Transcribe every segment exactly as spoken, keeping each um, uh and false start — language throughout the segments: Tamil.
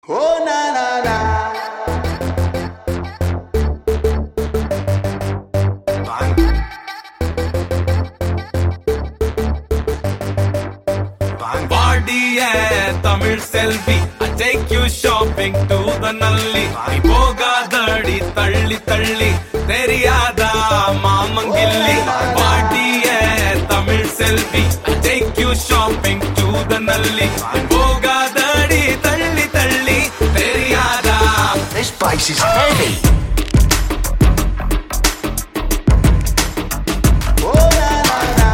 Oh na na na. Bang. Bang. Party hai Tamil selfie. I take you shopping to the Nalli. Ni pogadadi talli talli. Theriyada mamangilli. Party hai Tamil selfie. I take you shopping to the Nalli. Ni pogadadi talli talli. Theriyada. This place is heavy. Oh na na na.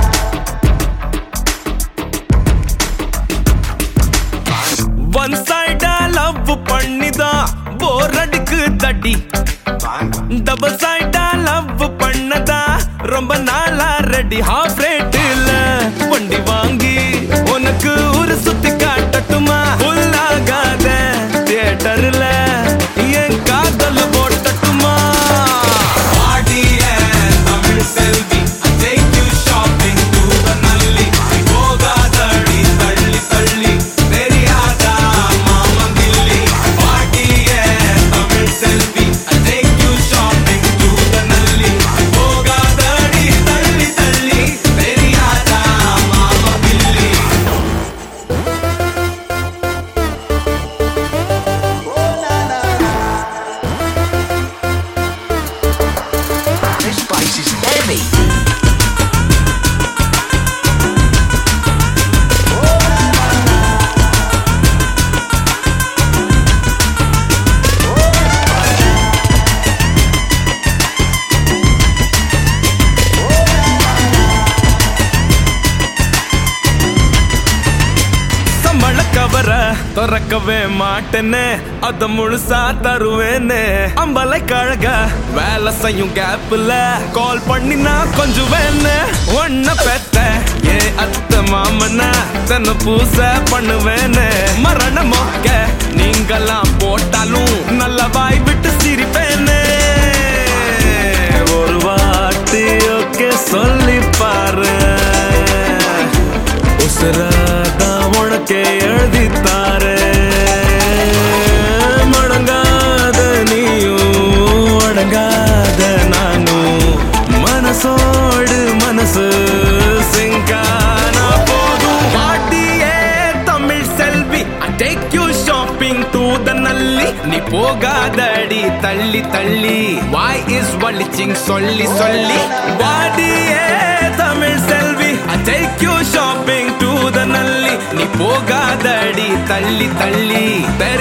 One side love pannida bore adikku tadi. Double side love pannada romba naala ready half rate la vandi vaangi unakku oru sutti kaatatuma full agada theater la yen kaadal potatuma party hai Tamil selfie I take you shopping to the Nalli pogadadi talli talli theriyada mamangilli party hai Tamil selfie I take you shopping to the Nalli pogadadi talli talli theriyada mamangilli Oh na na na. This place is heavy. சம்பள கவர திறக்கவே மாட்டேன்னு அத முழுசா தருவேன்னு அம்பலை கழக வேலை செய்யும் கேப்ல கால் பண்ணி நான் கொஞ்சம் வேணு ஒன்ன பெத்த ஏ அத்த மாமனா தன்னை பூச பண்ணுவேன்னு மரண மொக்க நீங்கெல்லாம் போட்டாலும் நல்ல வாய் விட்டு சிரிப்பேன்னு ஒரு வாட்டி ஓகே சொல்லி பாரு உசுராதா உனக்கே எழுதித்தாரு மடங்காத நீயும் அடங்காத நானும் மனசோடு மனசு சிங்கானா போதும் பாட்டியே தமிழ் செல்வி I take you shopping to the Nalli நீ போகாதடி தள்ளி தள்ளி why is வலிச்சிங் சொல்லி சொல்லி பாட்டியே தமிழ் செல்வி I take you shopping to the Nalli நீ போகாதடி தள்ளி தள்ளி